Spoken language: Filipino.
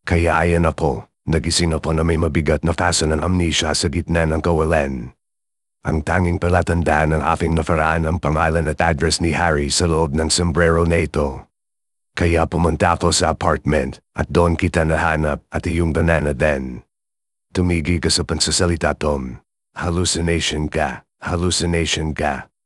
Kaya ayan ako, nagising ako na may mabigat na fasa ng amnesia sa gitna ng kawalan. Ang tanging palatandaan ng aking nafaraan ang pangalan at address ni Harry sa loob ng sombrero na ito. Kaya pumunta ako sa apartment, at doon kita nahanap at iyong banana din. Tumigil ka sa pansasalita, Tom. Hallucination ka, hallucination ka.